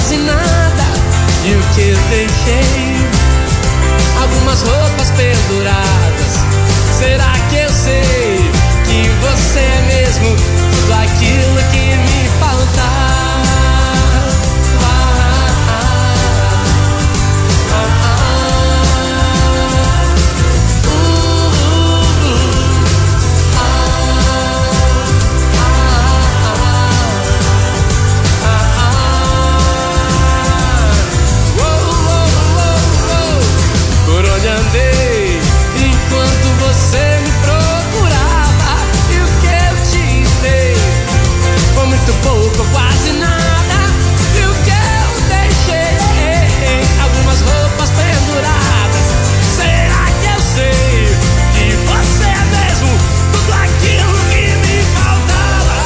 quase nada. E o que eu deixei? Algumas roupas penduradas. Será que eu sei que você é mesmo tudo aquilo que me faltava? Por onde andei enquanto você me procurava, e o que eu te dei foi muito pouco, quase nada. E o que eu deixei? Algumas roupas penduradas. Será que eu sei que você é mesmo tudo aquilo que me faltava?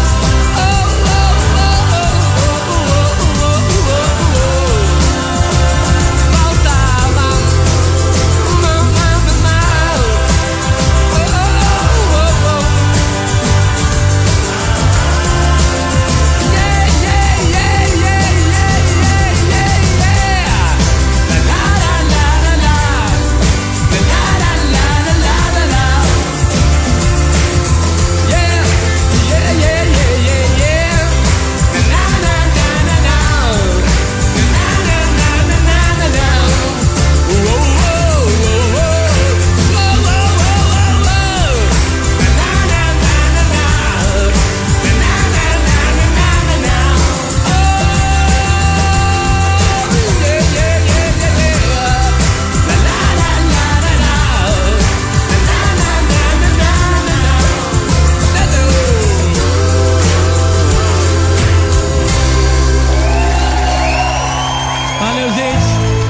Valeu, gente!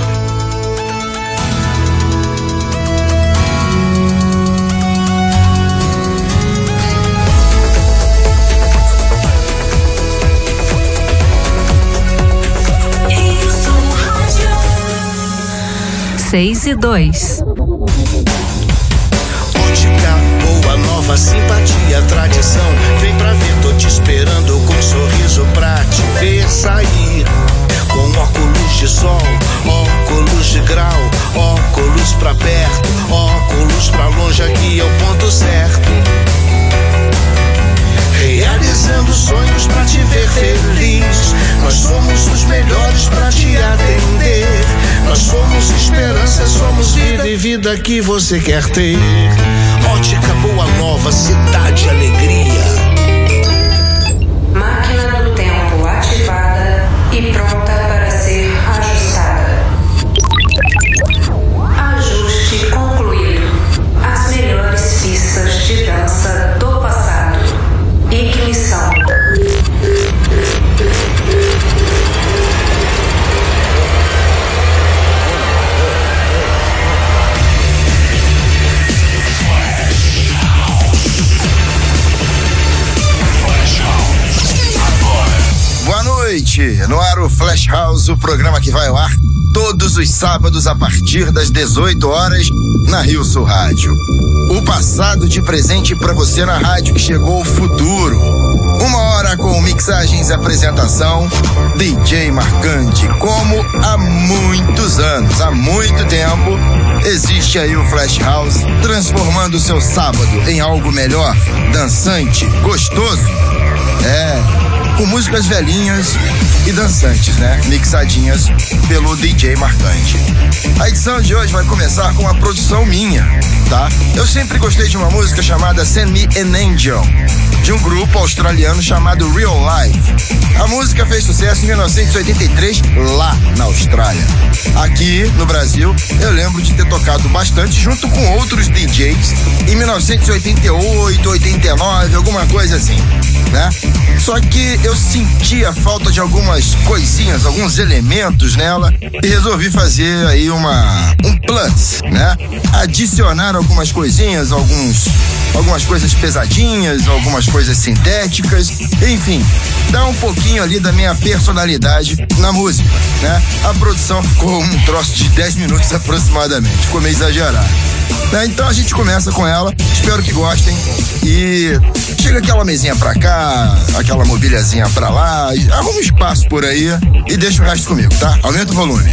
Seis e 2. Ótica boa, nova, simpatia, tradição. Vem pra ver, tô te esperando com um sorriso pra te ver sair. Com óculos de sol, óculos de grau, óculos pra perto, óculos pra longe, aqui é o ponto certo. Realizando sonhos pra te ver feliz. Nós somos os melhores pra te atender. Nós somos esperança, somos vida e vida que você quer ter. Ótica Boa Nova, cidade alegria. Máquina do tempo ativada e pronta para ser ajustada. Ajuste concluído. As melhores pistas de dança do passado. Ignição. Boa noite, no ar o Flash House, o programa que vai ao ar todos os sábados a partir das 18 horas na Rio Sul Rádio. O passado de presente pra você na rádio que chegou o futuro. Uma hora com mixagens e apresentação, DJ Marcante, como há muitos anos, há muito tempo, existe aí o Flash House, transformando o seu sábado em algo melhor, dançante, gostoso. Com músicas velhinhas e dançantes, né? Mixadinhas pelo DJ Marcante. A edição de hoje vai começar com uma produção minha, tá? Eu sempre gostei de uma música chamada Send Me an Angel, de um grupo australiano chamado Real Life. A música fez sucesso em 1983 lá na Austrália. Aqui no Brasil, eu lembro de ter tocado bastante junto com outros DJs em 1988, 89, alguma coisa assim, né? Só que eu sentia falta de algumas coisinhas, alguns elementos nela e resolvi fazer aí um plus, né? Adicionar algumas coisinhas, alguns algumas coisas pesadinhas, algumas coisas sintéticas, enfim, dá um pouquinho ali da minha personalidade na música, né? A produção ficou um troço de 10 minutos aproximadamente, ficou meio exagerado, né? Então a gente começa com ela, espero que gostem, e chega aquela mesinha pra cá, aquela mobiliazinha pra lá, arruma um espaço por aí e deixa o resto comigo, tá? Aumenta o volume.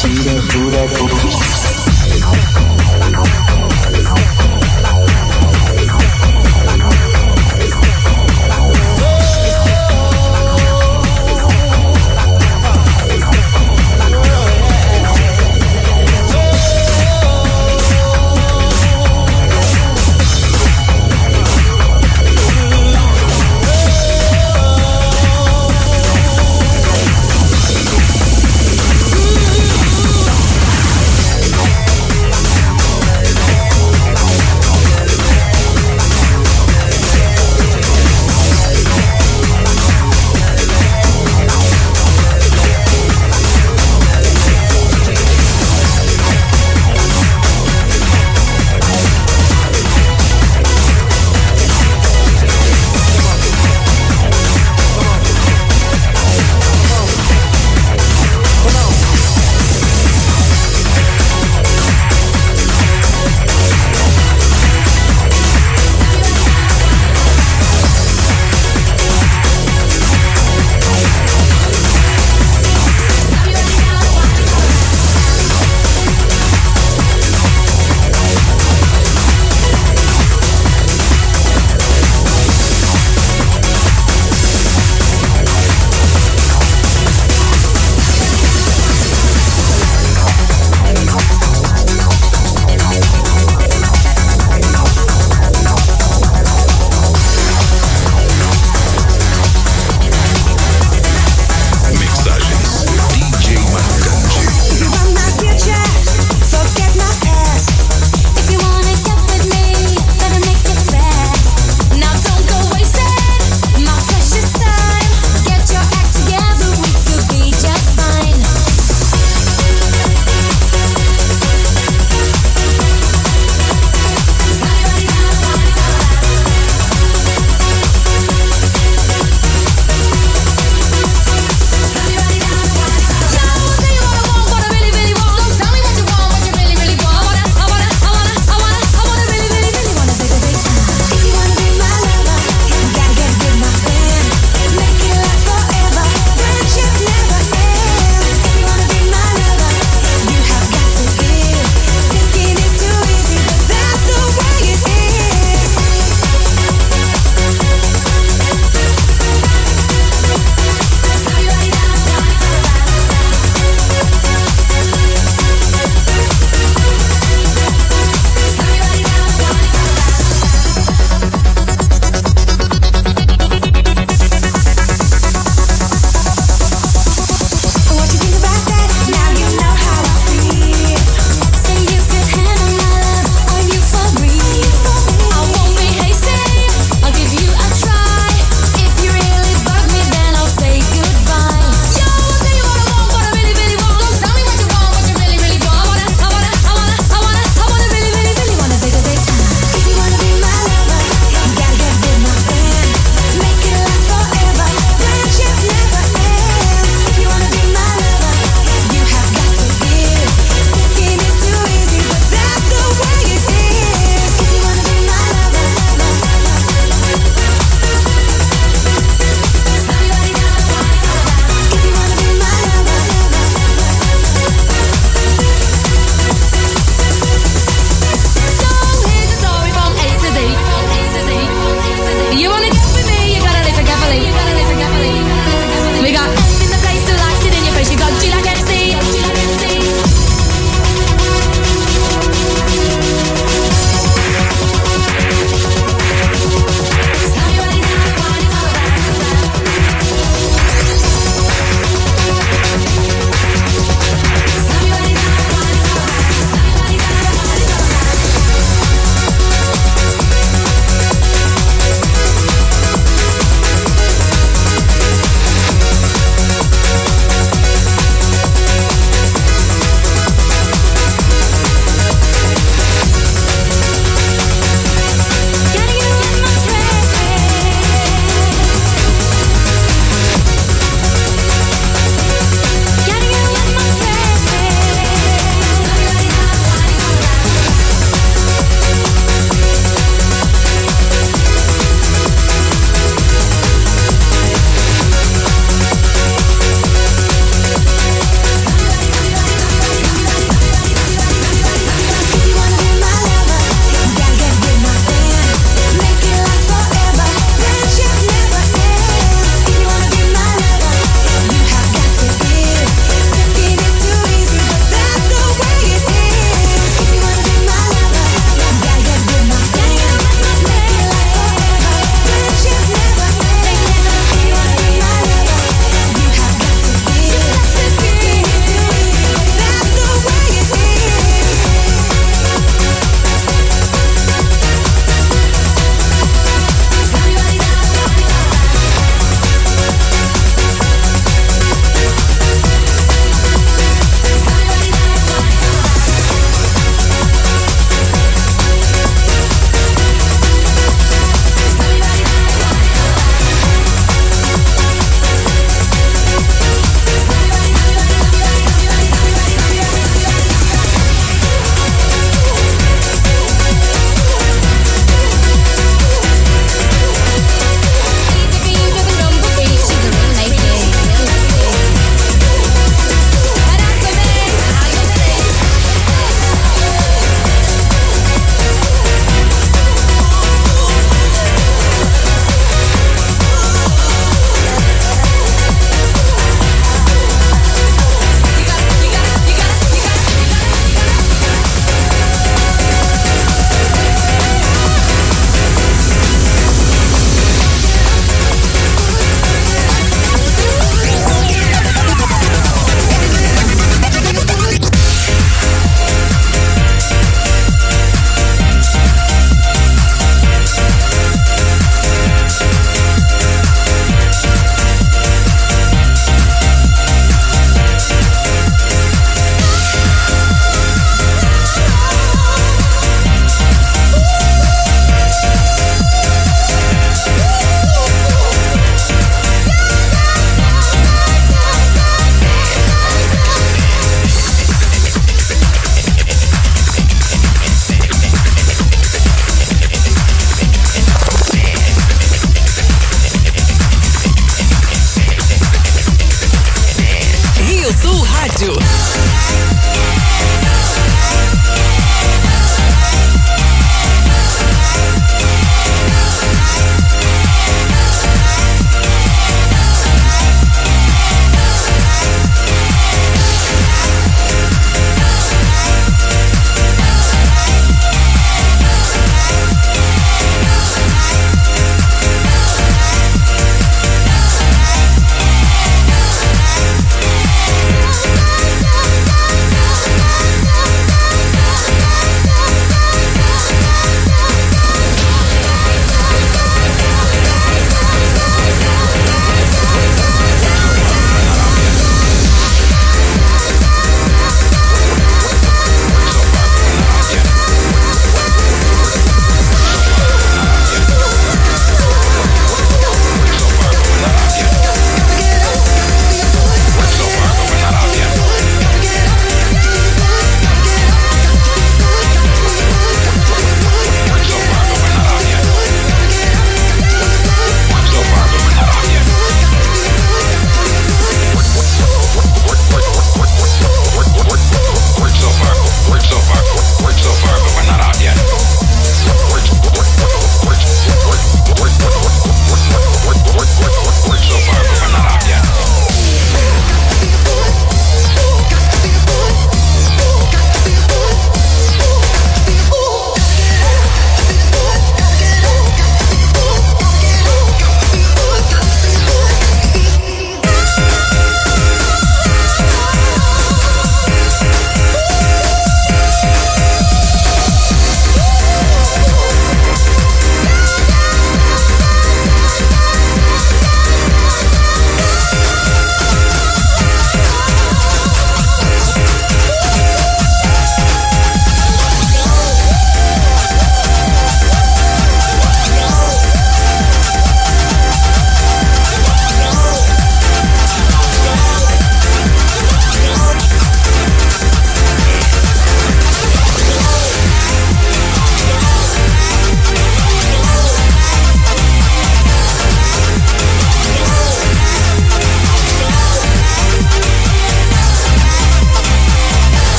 mentira duradoura.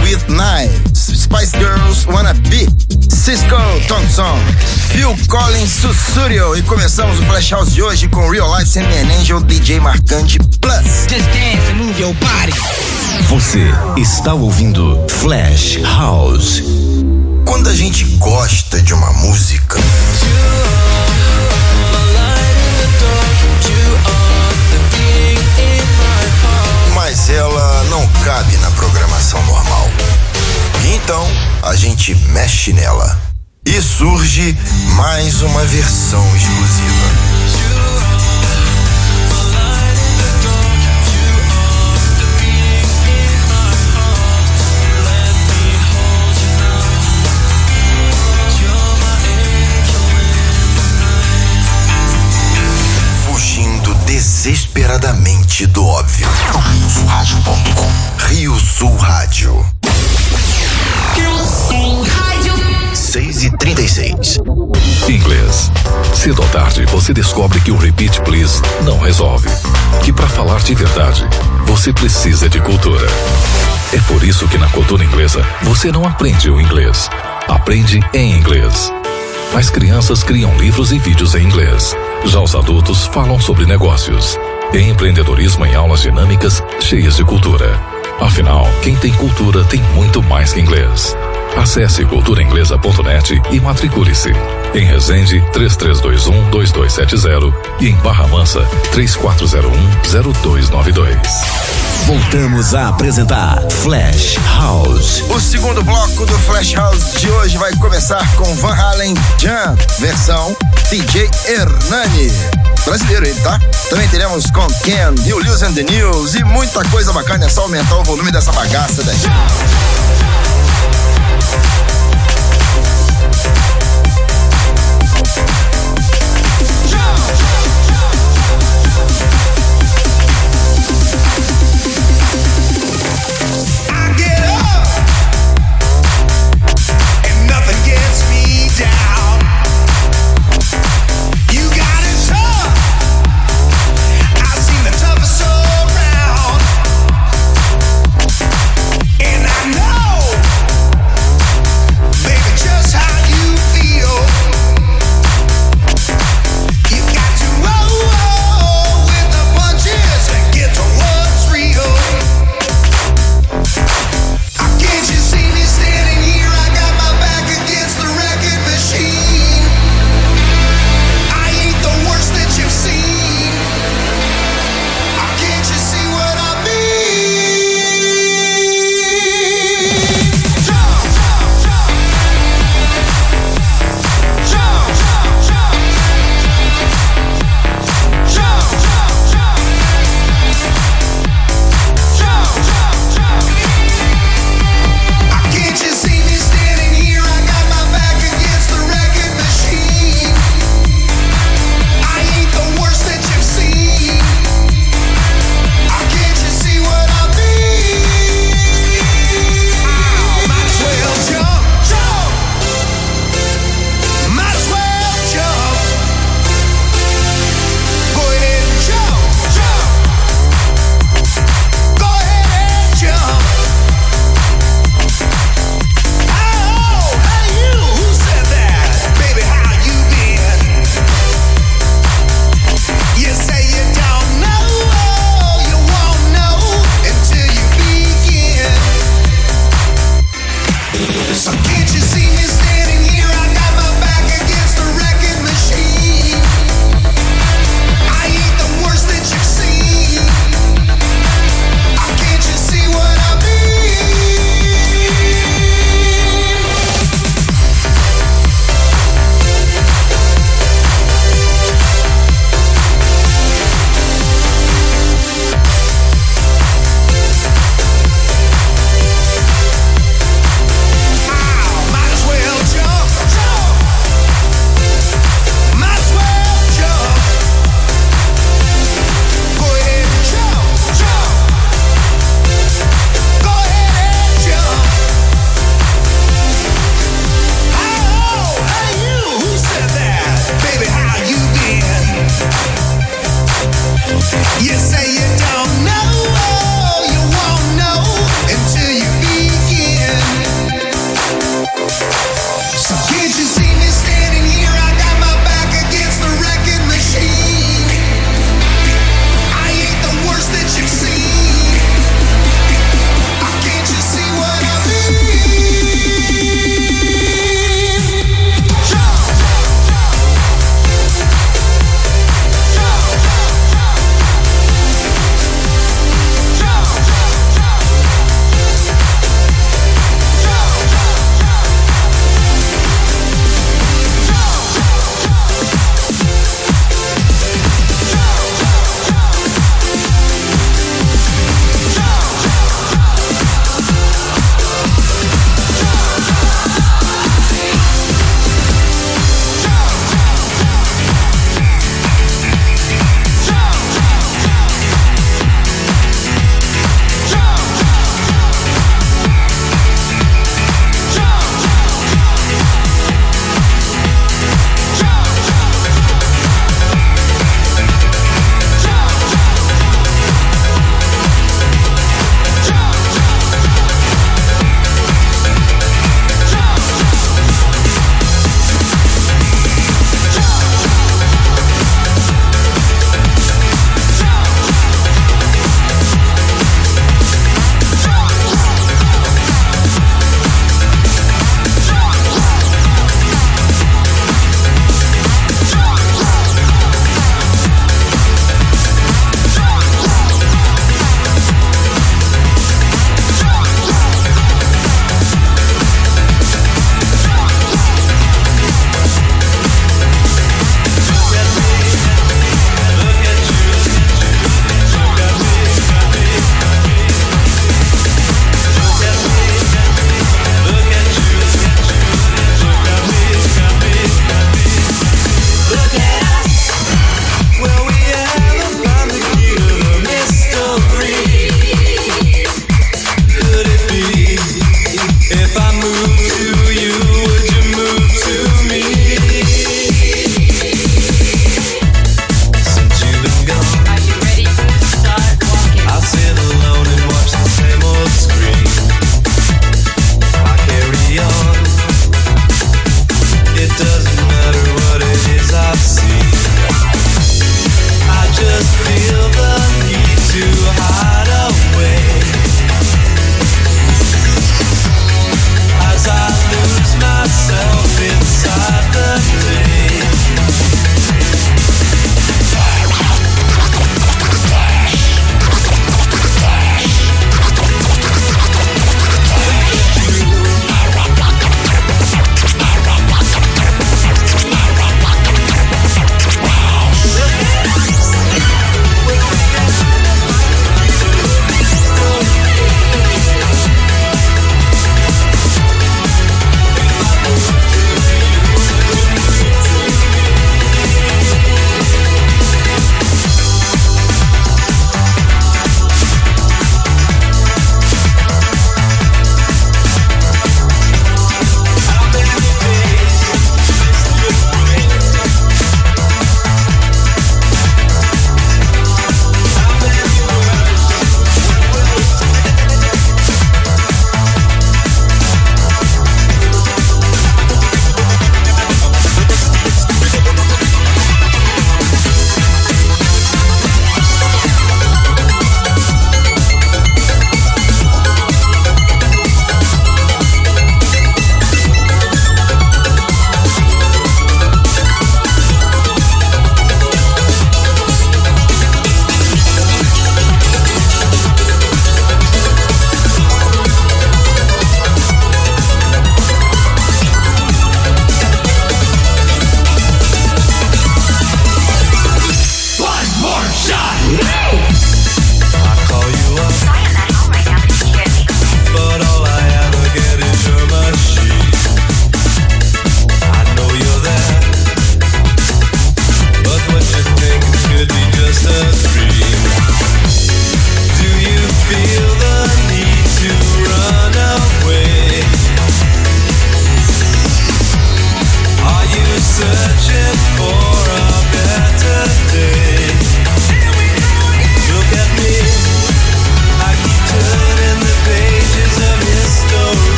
with Knives, Spice Girls, Wanna Be, Cisco Thompson, Phil Collins, Sussurio. E começamos o Flash House de hoje com Real Life Sandman Angel, DJ Marcante Plus. Just dance and move your body. Você está ouvindo Flash House. Quando a gente gosta de uma música, mas ela não cabe na programação normal. Então, a gente mexe nela e surge mais uma versão exclusiva. Fugindo desesperadamente do óbvio. Rio Sul Rádio. 6h36. Inglês. Cedo ou tarde você descobre que o Repeat Please não resolve. Que para falar de verdade, você precisa de cultura. É por isso que na cultura inglesa você não aprende o inglês. Aprende em inglês. As crianças criam livros e vídeos em inglês. Já os adultos falam sobre negócios. Empreendedorismo em aulas dinâmicas cheias de cultura. Afinal, quem tem cultura tem muito mais que inglês. Acesse culturainglesa.net e matricule-se. Em Resende, 3321-2270 e em Barra Mansa, 3401-0292. Voltamos a apresentar Flash House. O segundo bloco do Flash House de hoje vai começar com Van Halen Jam, versão DJ Hernani. Brasileiro ele, tá? Também teremos com Ken, New News and the News e muita coisa bacana. É só aumentar o volume dessa bagaça daí.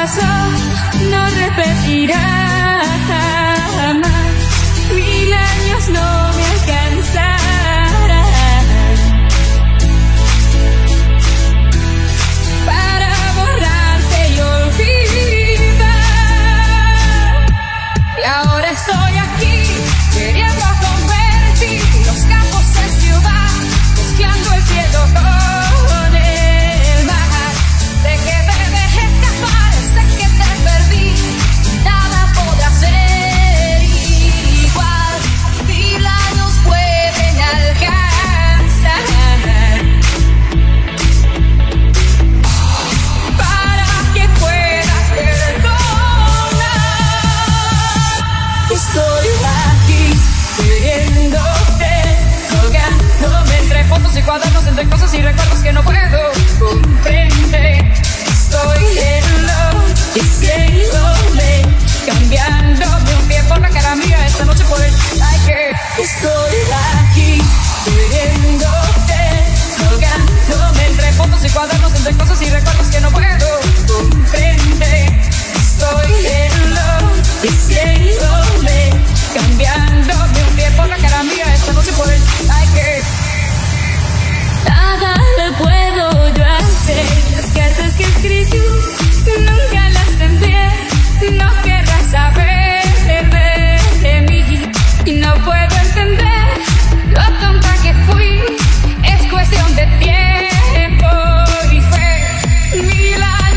no repetirá jamás. 1000 años no me alcanzarán para borrarte y olvidar. Y ahora estoy aquí queriendo convertir los campos en ciudad, mezclando el cielo con el mar. De que te dejé escapar, sé que te perdí, nada podrá ser igual. 1000 años pueden alcanzar para que puedas perdonar. Estoy aquí queriéndote, rogándome entre fotos y cuadernos, entre cosas y recuerdos que no puedo comprender. Estoy enloqueciéndome, cambiándome un pie por la cara mía esta noche por el aire. Estoy aquí queriéndote, rogándome entre fotos y cuadernos, entre cosas y recuerdos que no puedo comprender. Estoy enloqueciéndome, cambiándome un pie por la cara mía esta noche por el aire. Nada le puedo yo hacer. Las cartas que escribí nunca las envié. No querrás saber de mí y no puedo entender lo tonta que fui. Es cuestión de tiempo y fe. 1000 años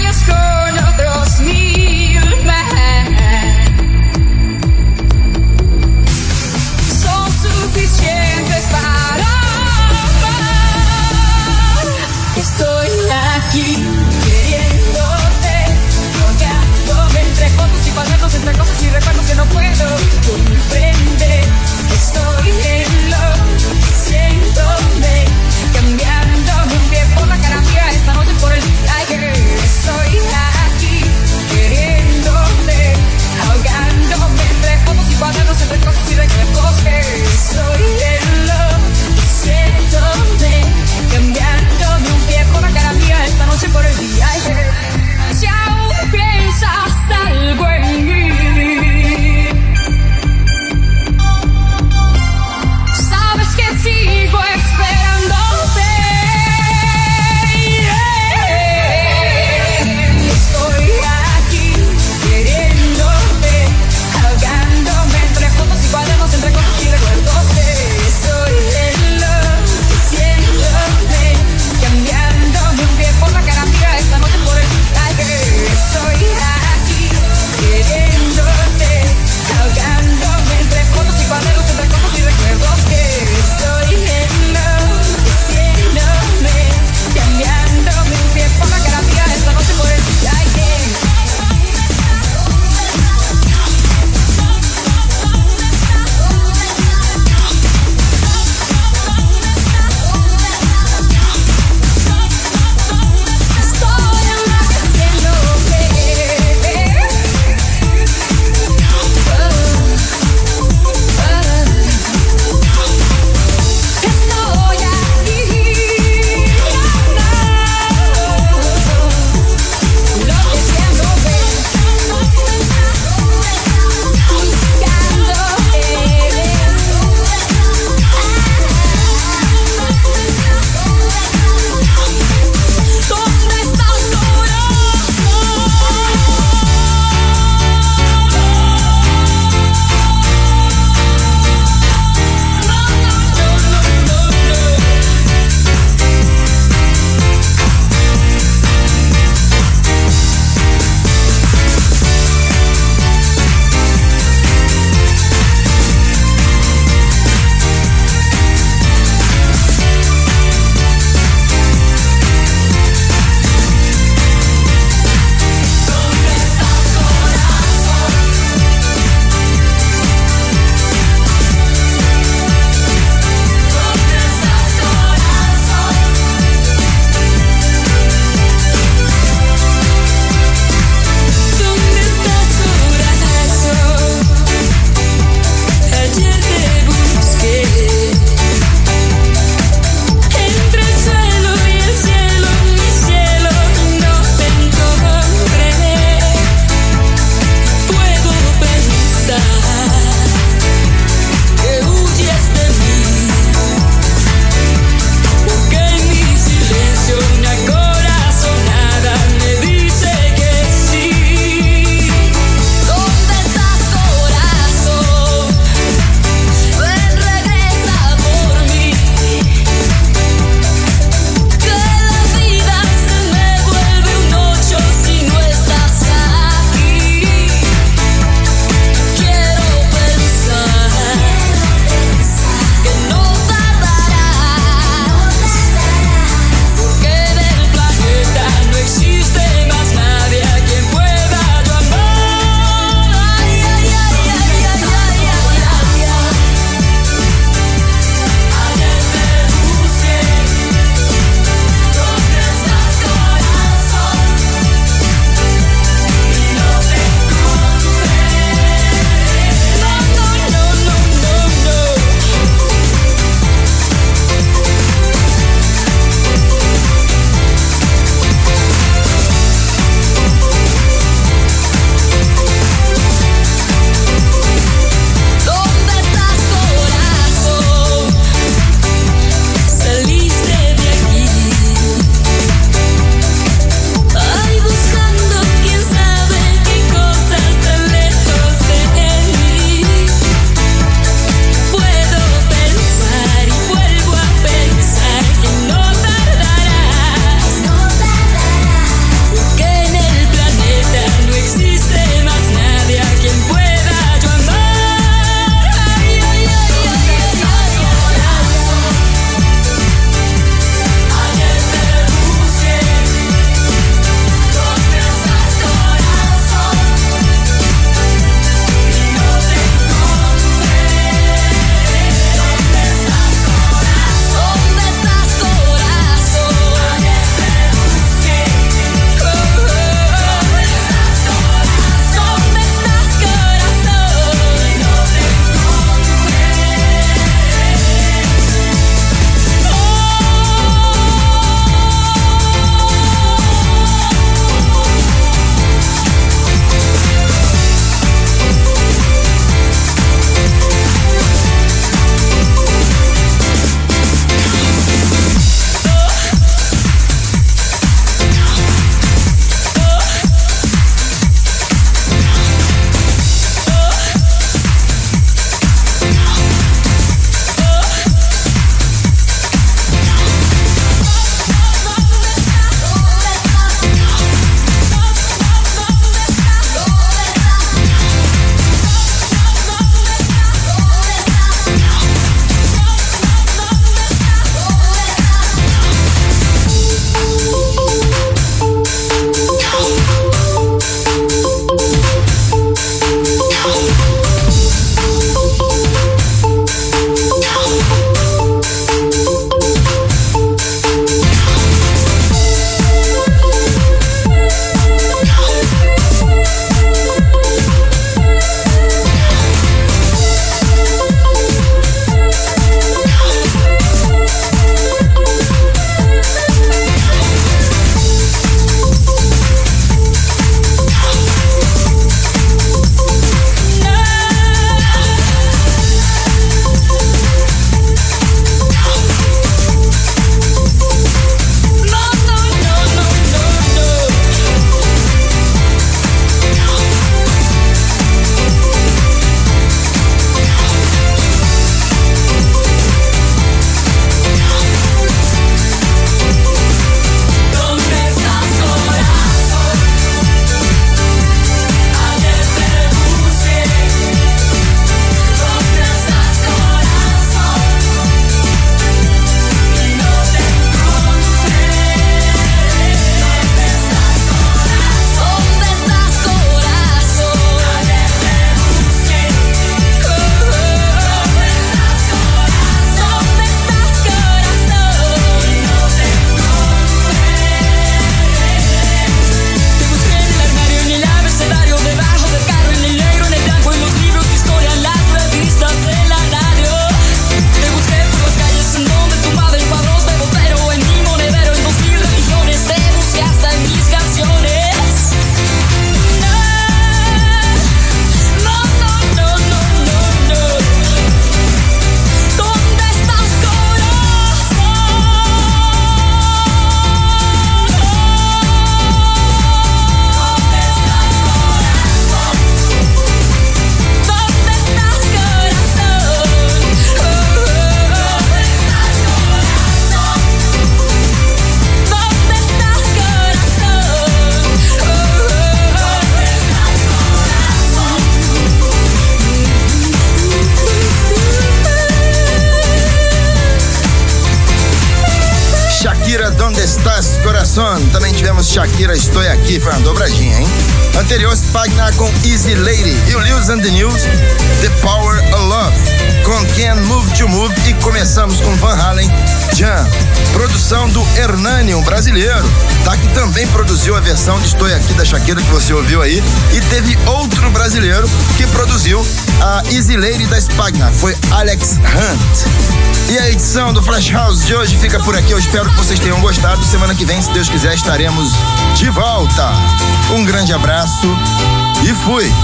Corazón. Também tivemos Shakira, Estou Aqui, foi uma dobradinha, hein? Anterior, Spagna com Easy Lady. E o Lewis and the News, The Power of Love, com Can't Move to Move. E começamos com Van Halen, Jam. Produção do Hernani, um brasileiro, tá? Que também produziu a versão de Estou Aqui da Shakira que você ouviu aí. E teve outro brasileiro que produziu a Easy Lady da Spagna, foi Alex Hunt. E a edição do Flash House de hoje fica por aqui. Eu espero que vocês tenham gostado. Semana que vem, se Deus quiser, estaremos de volta. Um grande abraço e fui!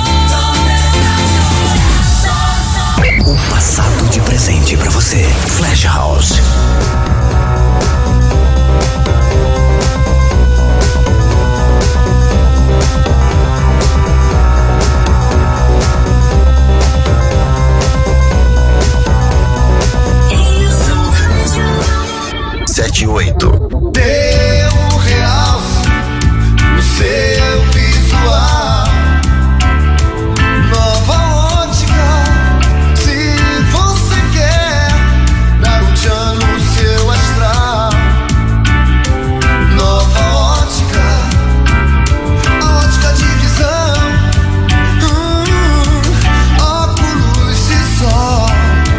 O passado de presente pra você. Flash House. Dê um realce no seu visual. Nova ótica, se você quer dar um tchan no seu astral. Nova ótica, a ótica de visão. Óculos de sol.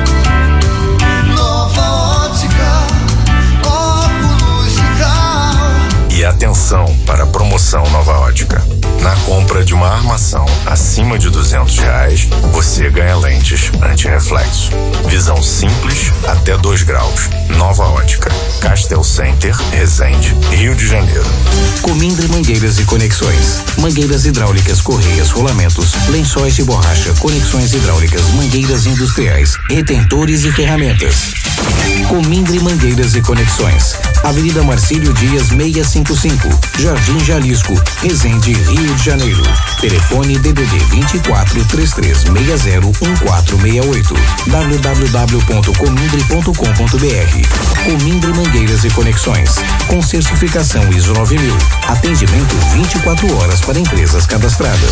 Nova ótica, óculos de grau. E atenção para a promoção Nova Ótica. Na compra de uma armação acima de R$200, você ganha lentes anti-reflexo. Visão simples até 2 graus. Nova Ótica. Castel Center, Resende, Rio de Janeiro. Comindre Mangueiras e Conexões. Mangueiras hidráulicas, correias, rolamentos, lençóis de borracha, conexões hidráulicas, mangueiras industriais, retentores e ferramentas. Comindre Mangueiras e Conexões. Avenida Marcílio Dias 655, Jardim Jalisco, Resende, Rio de Janeiro. Telefone DDD 24 3360 1468. www.comindre.com.br. Comindre Mangueiras e Conexões, com certificação ISO 9000. Atendimento 24 horas para empresas cadastradas.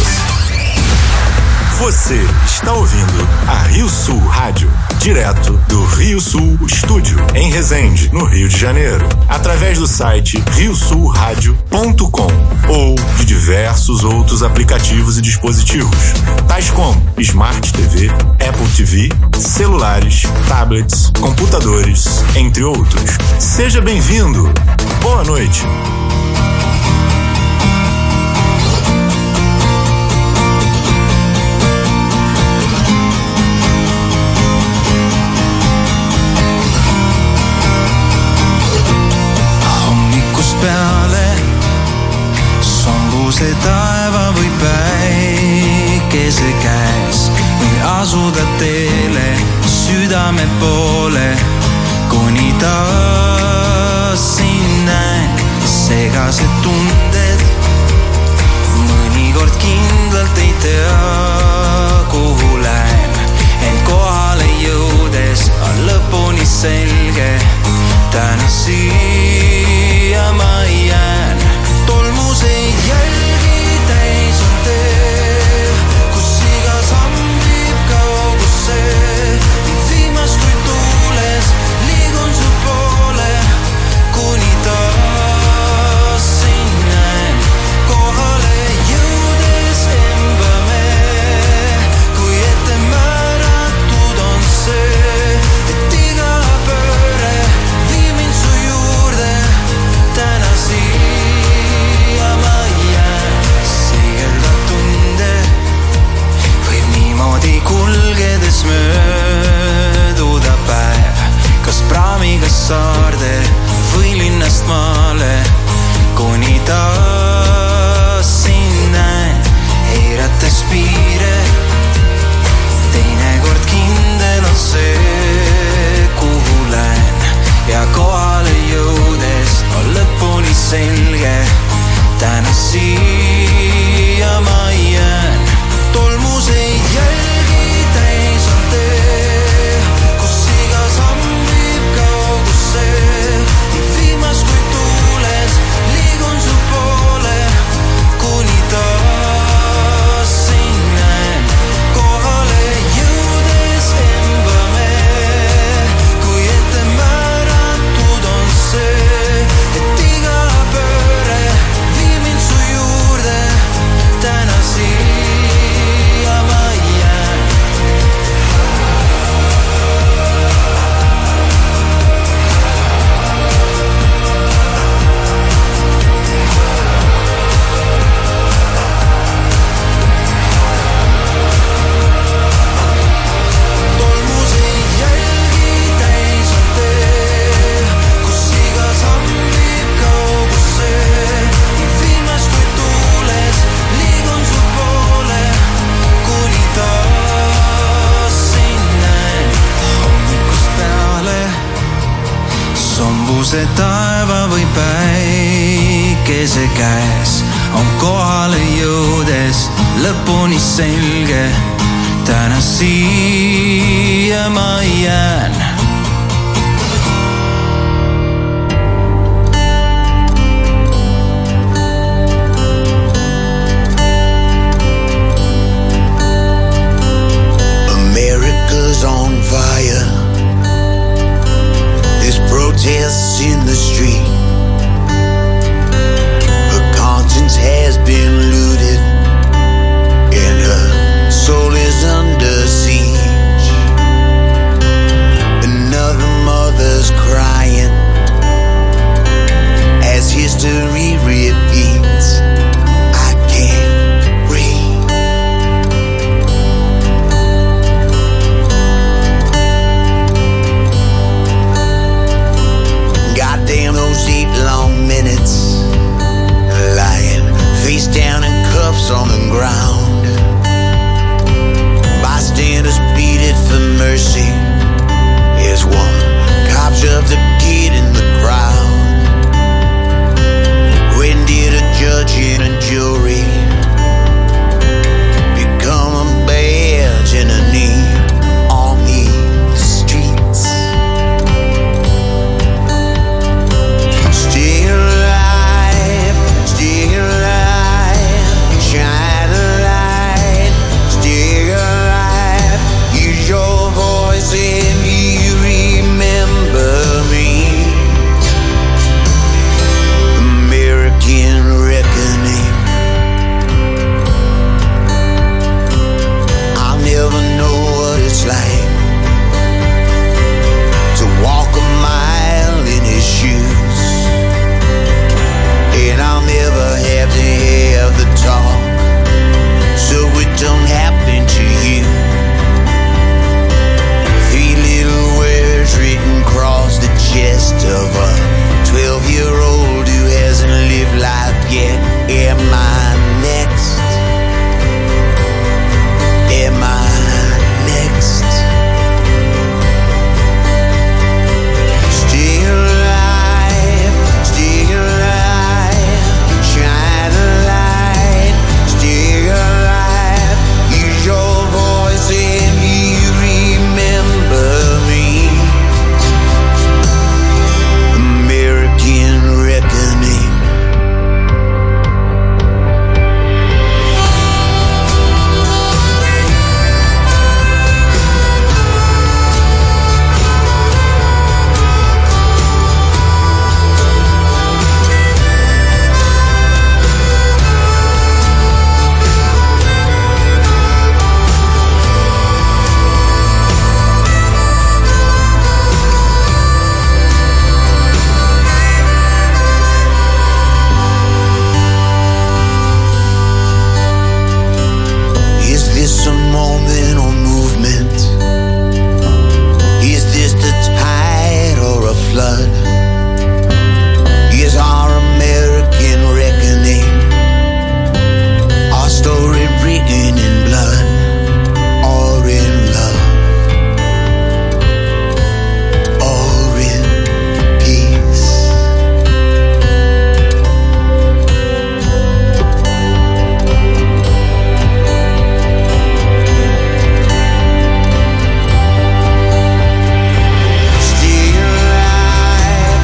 Você está ouvindo a Rio Sul Rádio, direto do Rio Sul Estúdio, em Resende, no Rio de Janeiro, através do site riosulradio.com ou de diversos outros aplicativos e dispositivos, tais como Smart TV, Apple TV, celulares, tablets, computadores, entre outros. Seja bem-vindo. Boa noite. Peale sombuse taeva või päikese käes või asuda teele südame poole, kuni taassin näen segased tunded. Mõnikord kindlalt ei tea, kuhu lähen, ent kohale jõudes on lõpuni selge, täna siia ma jään. Tolmuseid jälgi täis on tee, kus iga samm viib kaugusse. Viimast kui tuules liigun su poole, kuni taassin näen. Kohale jõudes embame, kui ette määratud on see, et iga pööre viib mind su juurde. nousee taeva või päikese käes, on kohale jõudes lõpuni selge, täna siia ma jään. America's on fire. There's protests in the street. Her conscience has been looted and her soul is under siege. Another mother's crying as history repeats. I can't breathe. Goddamn those 8 long minutes, lying face down in cuffs on the ground. Bystanders pleaded for mercy as one cop shoved a kid in the crowd. When did a judge and a jury become a badge and a name on these streets? Stay alive, shine a light, stay alive, use your voice and you remember me. American reckoning. I'll never know what it's like to walk a mile in his shoes, and I'll never have to have the talk so it don't happen to you. 3 little words written across the chest of a 12-year-old who hasn't lived life yet. Am I next? Am I next? Stay alive, shine a light, stay alive, use your voice and you remember me. American reckoning. Is this a moment or movement? Is this the tide or a flood? Is our American reckoning our story written in blood or in love or in peace? Stay alive,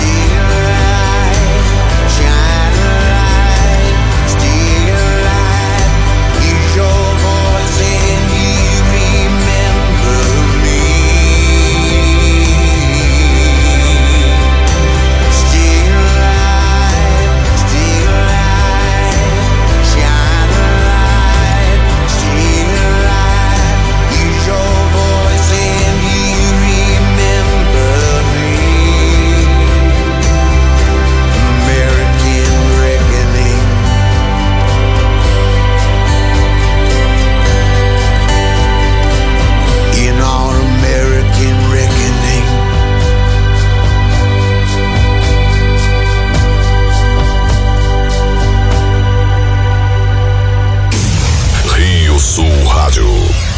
shine a light, stay alive, use your voice and you remember me. Stay alive, shine a light, stay alive, use your voice and you remember me. American reckoning. In our American reckoning. Rio Sul Rádio.